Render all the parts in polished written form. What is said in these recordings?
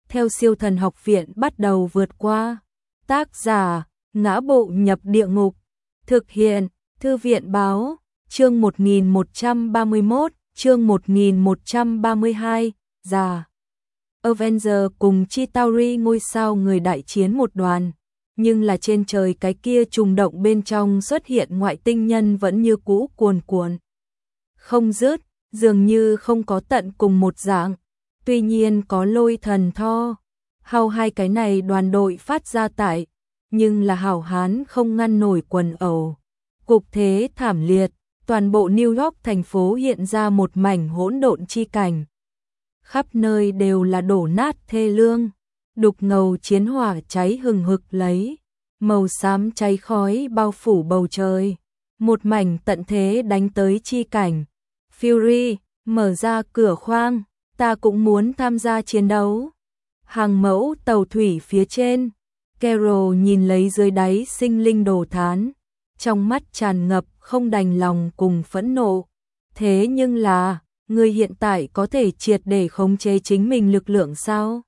theo siêu thần học viện bắt đầu vượt qua. Tác giả, Ngã Bộ Nhập Địa Ngục. Thực hiện, Thư viện Báo. Chương 1131, chương 1132, già. Avenger cùng Chitauri ngôi sao người đại chiến một đoàn, nhưng là trên trời cái kia trùng động bên trong xuất hiện ngoại tinh nhân vẫn như cũ cuồn cuộn. Không dứt, dường như không có tận cùng một dạng, tuy nhiên có lôi thần tho. Hao hai cái này đoàn đội phát ra tại, nhưng là hảo hán không ngăn nổi quần ẩu. Cục thế thảm liệt, toàn bộ New York thành phố hiện ra một mảnh hỗn độn chi cảnh. Khắp nơi đều là đổ nát thê lương, đục ngầu chiến hỏa cháy hừng hực lấy, màu xám cháy khói bao phủ bầu trời, một mảnh tận thế đánh tới chi cảnh. Fury, mở ra cửa khoang, ta cũng muốn tham gia chiến đấu. Hàng mẫu tàu thủy phía trên, Carol nhìn lấy dưới đáy sinh linh đồ thán, trong mắt tràn ngập không đành lòng cùng phẫn nộ. Thế nhưng là, người hiện tại có thể triệt để khống chế chính mình lực lượng sao?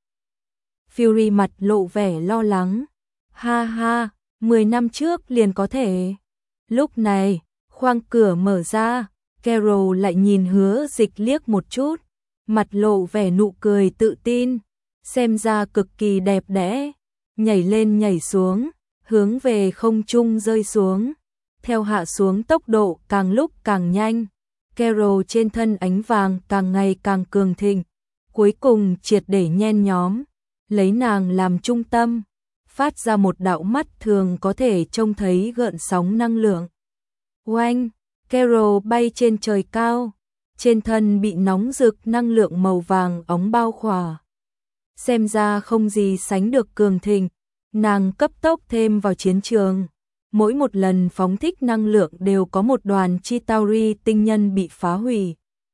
Fury mặt lộ vẻ lo lắng. Ha ha, 10 năm trước liền có thể. Lúc này, khoang cửa mở ra, Carol lại nhìn Hứa Dịch liếc một chút, mặt lộ vẻ nụ cười tự tin, xem ra cực kỳ đẹp đẽ, nhảy lên nhảy xuống, hướng về không trung rơi xuống, theo hạ xuống tốc độ càng lúc càng nhanh. Carol trên thân ánh vàng càng ngày càng cường thịnh, cuối cùng triệt để nhen nhóm, lấy nàng làm trung tâm, phát ra một đạo mắt thường có thể trông thấy gợn sóng năng lượng. Oanh, Carol bay trên trời cao, trên thân bị nóng rực năng lượng màu vàng óng bao khỏa. Xem ra không gì sánh được cường thịnh, nàng cấp tốc thêm vào chiến trường. Mỗi một lần phóng thích năng lượng đều có một đoàn Chitauri tinh nhân bị phá hủy,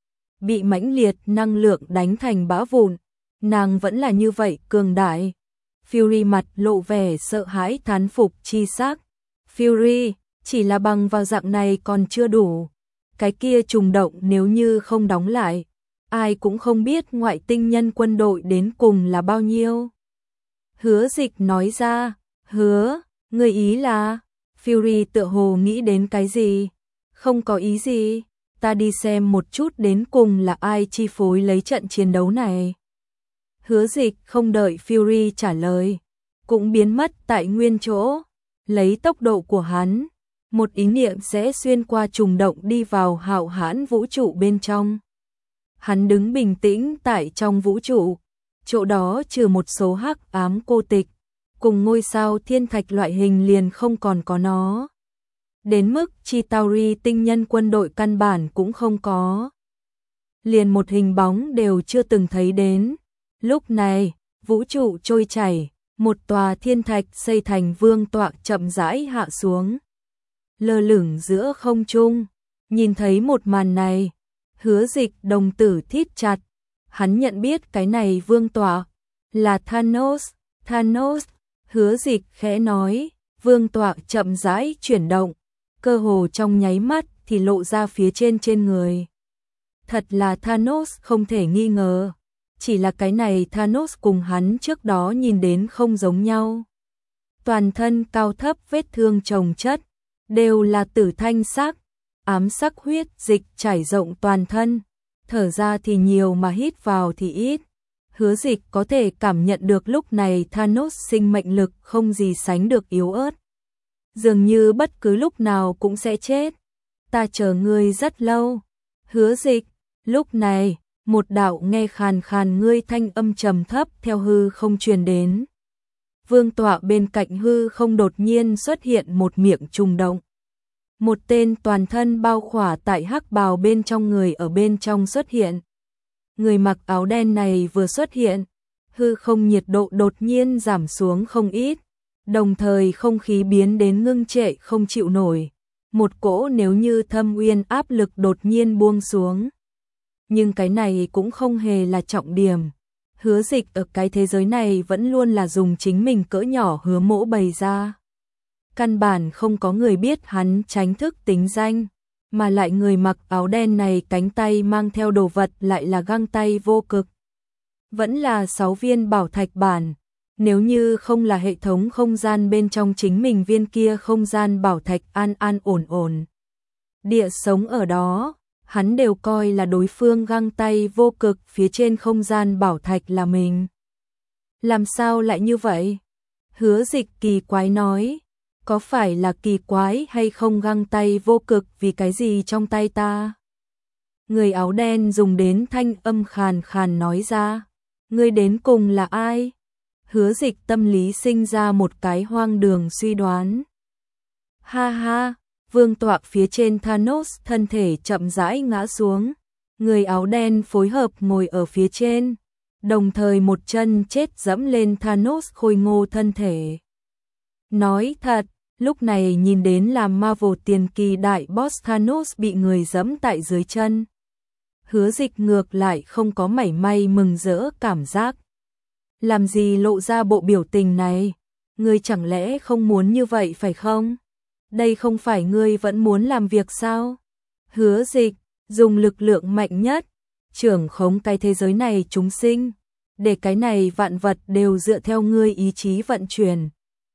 bị mãnh liệt năng lượng đánh thành bã vụn. Nàng vẫn là như vậy cường đại. Fury mặt lộ vẻ sợ hãi thán phục chi sắc. Fury, chỉ là bằng vào dạng này còn chưa đủ. Cái kia trùng động nếu như không đóng lại, ai cũng không biết ngoại tinh nhân quân đội đến cùng là bao nhiêu. Hứa Dịch nói ra. Hứa, người ý là... Fury tựa hồ nghĩ đến cái gì? Không có ý gì, ta đi xem một chút đến cùng là ai chi phối lấy trận chiến đấu này. Hứa Dịch không đợi Fury trả lời, cũng biến mất tại nguyên chỗ, lấy tốc độ của hắn, một ý niệm sẽ xuyên qua trùng động đi vào hạo hãn vũ trụ bên trong. Hắn đứng bình tĩnh tại trong vũ trụ, chỗ đó trừ một số hắc ám cô tịch, cùng ngôi sao thiên thạch loại hình liền không còn có nó. Đến mức Chitauri tinh nhân quân đội căn bản cũng không có. Liền một hình bóng đều chưa từng thấy đến. Lúc này, vũ trụ trôi chảy, một tòa thiên thạch xây thành vương tọa chậm rãi hạ xuống. Lơ lửng giữa không trung, nhìn thấy một màn này, Hứa Dịch đồng tử thít chặt. Hắn nhận biết cái này vương tọa là Thanos. Thanos. Hứa Dịch khẽ nói, vương tọa chậm rãi chuyển động, cơ hồ trong nháy mắt thì lộ ra phía trên người. Thật là Thanos không thể nghi ngờ, chỉ là cái này Thanos cùng hắn trước đó nhìn đến không giống nhau. Toàn thân cao thấp vết thương chồng chất, đều là tử thanh sắc, ám sắc huyết dịch trải rộng toàn thân, thở ra thì nhiều mà hít vào thì ít. Hứa Dịch có thể cảm nhận được lúc này Thanos sinh mệnh lực không gì sánh được yếu ớt. Dường như bất cứ lúc nào cũng sẽ chết. Ta chờ ngươi rất lâu. Hứa Dịch, lúc này, một đạo nghe khàn khàn ngươi thanh âm trầm thấp theo hư không truyền đến. Vương tọa bên cạnh hư không đột nhiên xuất hiện một miệng trùng động. Một tên toàn thân bao khỏa tại hắc bào bên trong người ở bên trong xuất hiện. Người mặc áo đen này vừa xuất hiện, hư không nhiệt độ đột nhiên giảm xuống không ít, đồng thời không khí biến đến ngưng trệ không chịu nổi. Một cỗ nếu như thâm uyên áp lực đột nhiên buông xuống. Nhưng cái này cũng không hề là trọng điểm. Hứa Dịch ở cái thế giới này vẫn luôn là dùng chính mình cỡ nhỏ Hứa Mỗ bày ra. Căn bản không có người biết hắn tránh thức tính danh. Mà lại người mặc áo đen này cánh tay mang theo đồ vật lại là găng tay vô cực. Vẫn là 6 viên bảo thạch bản. Nếu như không là hệ thống không gian bên trong chính mình viên kia không gian bảo thạch an an ổn ổn địa sống ở đó, hắn đều coi là đối phương găng tay vô cực phía trên không gian bảo thạch là mình. Làm sao lại như vậy? Hứa Dịch kỳ quái nói, có phải là kỳ quái hay không găng tay vô cực vì cái gì trong tay ta? Người áo đen dùng đến thanh âm khàn khàn nói ra, ngươi đến cùng là ai? Hứa Dịch tâm lý sinh ra một cái hoang đường suy đoán. Ha ha, vương tọa phía trên Thanos thân thể chậm rãi ngã xuống, người áo đen phối hợp ngồi ở phía trên, đồng thời một chân chết dẫm lên Thanos khôi ngô thân thể. Nói thật, lúc này nhìn đến làm Marvel tiền kỳ đại boss Thanos bị người dẫm tại dưới chân. Hứa Dịch ngược lại không có mảy may mừng rỡ cảm giác. Làm gì lộ ra bộ biểu tình này? Ngươi chẳng lẽ không muốn như vậy phải không? Đây không phải ngươi vẫn muốn làm việc sao? Hứa Dịch dùng lực lượng mạnh nhất, trưởng khống cái thế giới này chúng sinh, để cái này vạn vật đều dựa theo ngươi ý chí vận chuyển.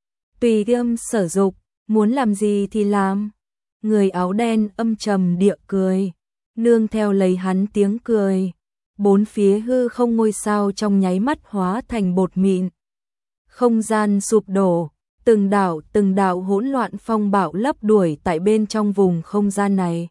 Tùy tâm sở dục, muốn làm gì thì làm. Người áo đen âm trầm địa cười, nương theo lấy hắn tiếng cười. Bốn phía hư không ngôi sao trong nháy mắt hóa thành bột mịn. Không gian sụp đổ, từng đạo hỗn loạn phong bạo lấp đuổi tại bên trong vùng không gian này.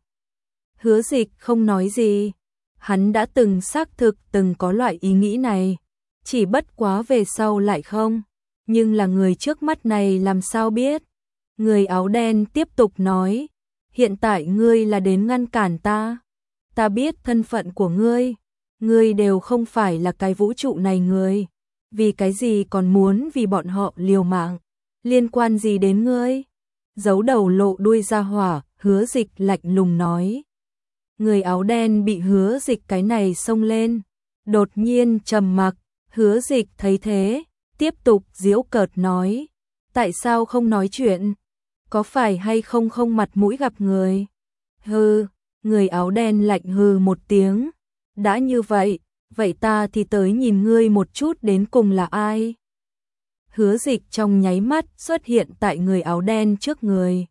Hứa Dịch không nói gì, hắn đã từng xác thực từng có loại ý nghĩ này, chỉ bất quá về sau lại không, nhưng là người trước mắt này làm sao biết. Người áo đen tiếp tục nói, hiện tại ngươi là đến ngăn cản ta, ta biết thân phận của ngươi đều không phải là cái vũ trụ này người, vì cái gì còn muốn vì bọn họ liều mạng, liên quan gì đến ngươi? Giấu đầu lộ đuôi ra hỏa, Hứa Dịch lạnh lùng nói. Người áo đen bị Hứa Dịch cái này xông lên, đột nhiên trầm mặc. Hứa Dịch thấy thế, tiếp tục giễu cợt nói, tại sao không nói chuyện? Có phải hay không không mặt mũi gặp người? Hừ, người áo đen lạnh hừ một tiếng. Đã như vậy, vậy ta thì tới nhìn ngươi một chút đến cùng là ai? Hứa Dịch trong nháy mắt xuất hiện tại người áo đen trước người.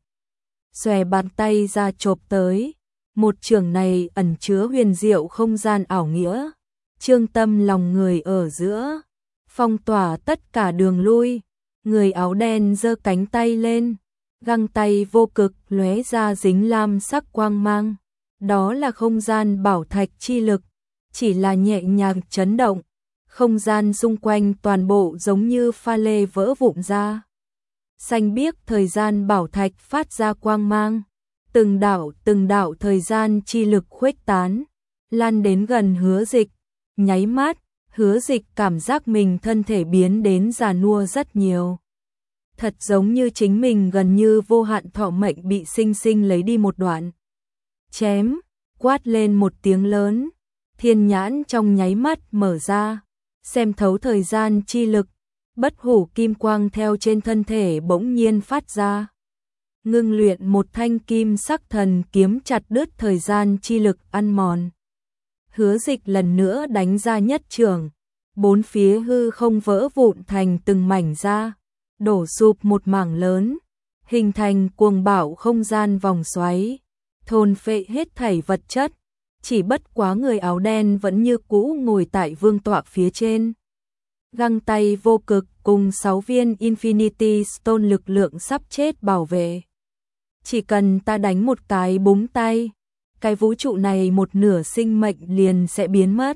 Xòe bàn tay ra chộp tới, một trường này ẩn chứa huyền diệu không gian ảo nghĩa, trương tâm lòng người ở giữa, phong tỏa tất cả đường lui. Người áo đen giơ cánh tay lên, găng tay vô cực lóe ra dính lam sắc quang mang. Đó là không gian bảo thạch chi lực, chỉ là nhẹ nhàng chấn động, không gian xung quanh toàn bộ giống như pha lê vỡ vụn ra. Xanh biếc thời gian bảo thạch phát ra quang mang, từng đạo thời gian chi lực khuếch tán, lan đến gần Hứa Dịch. Nháy mắt, Hứa Dịch cảm giác mình thân thể biến đến già nua rất nhiều. Thật giống như chính mình gần như vô hạn thọ mệnh bị sinh sinh lấy đi một đoạn. Chém, quát lên một tiếng lớn, thiên nhãn trong nháy mắt mở ra, xem thấu thời gian chi lực, bất hủ kim quang theo trên thân thể bỗng nhiên phát ra. Ngưng luyện một thanh kim sắc thần kiếm chặt đứt thời gian chi lực ăn mòn. Hứa Dịch lần nữa đánh ra nhất trường, bốn phía hư không vỡ vụn thành từng mảnh ra, đổ sụp một mảng lớn, hình thành cuồng bạo không gian vòng xoáy, thôn phệ hết thảy vật chất. Chỉ bất quá người áo đen vẫn như cũ ngồi tại vương tọa phía trên. Găng tay vô cực cùng 6 viên Infinity Stone lực lượng sắp chết bảo vệ. Chỉ cần ta đánh một cái búng tay, cái vũ trụ này một nửa sinh mệnh liền sẽ biến mất.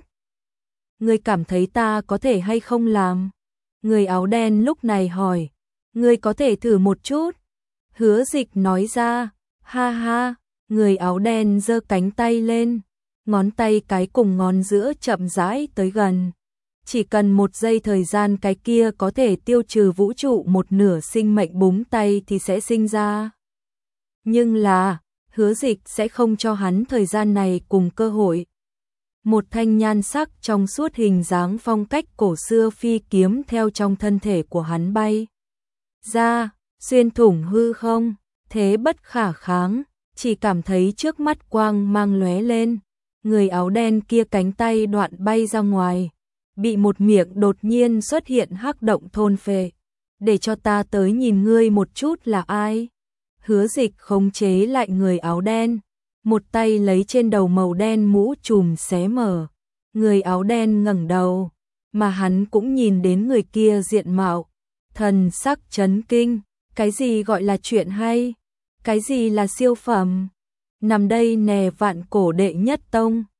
Ngươi cảm thấy ta có thể hay không làm? Người áo đen lúc này hỏi. Ngươi có thể thử một chút. Hứa Dịch nói ra. Ha ha, người áo đen giơ cánh tay lên. Ngón tay cái cùng ngón giữa chậm rãi tới gần. Chỉ cần một giây thời gian cái kia có thể tiêu trừ vũ trụ một nửa sinh mệnh búng tay thì sẽ sinh ra. Nhưng là, Hứa Dịch sẽ không cho hắn thời gian này cùng cơ hội. Một thanh nhan sắc trong suốt hình dáng phong cách cổ xưa phi kiếm theo trong thân thể của hắn bay ra, xuyên thủng hư không, thế bất khả kháng, chỉ cảm thấy trước mắt quang mang lóe lên. Người áo đen kia cánh tay đoạn bay ra ngoài, bị một miệng đột nhiên xuất hiện hắc động thôn phệ. Để cho ta tới nhìn ngươi một chút là ai? Hứa Dịch khống chế lại người áo đen, một tay lấy trên đầu màu đen mũ trùm xé mở. Người áo đen ngẩng đầu, mà hắn cũng nhìn đến người kia diện mạo, thần sắc chấn kinh, cái gì gọi là chuyện hay? Cái gì là siêu phẩm? Nằm đây nè vạn cổ đệ nhất tông.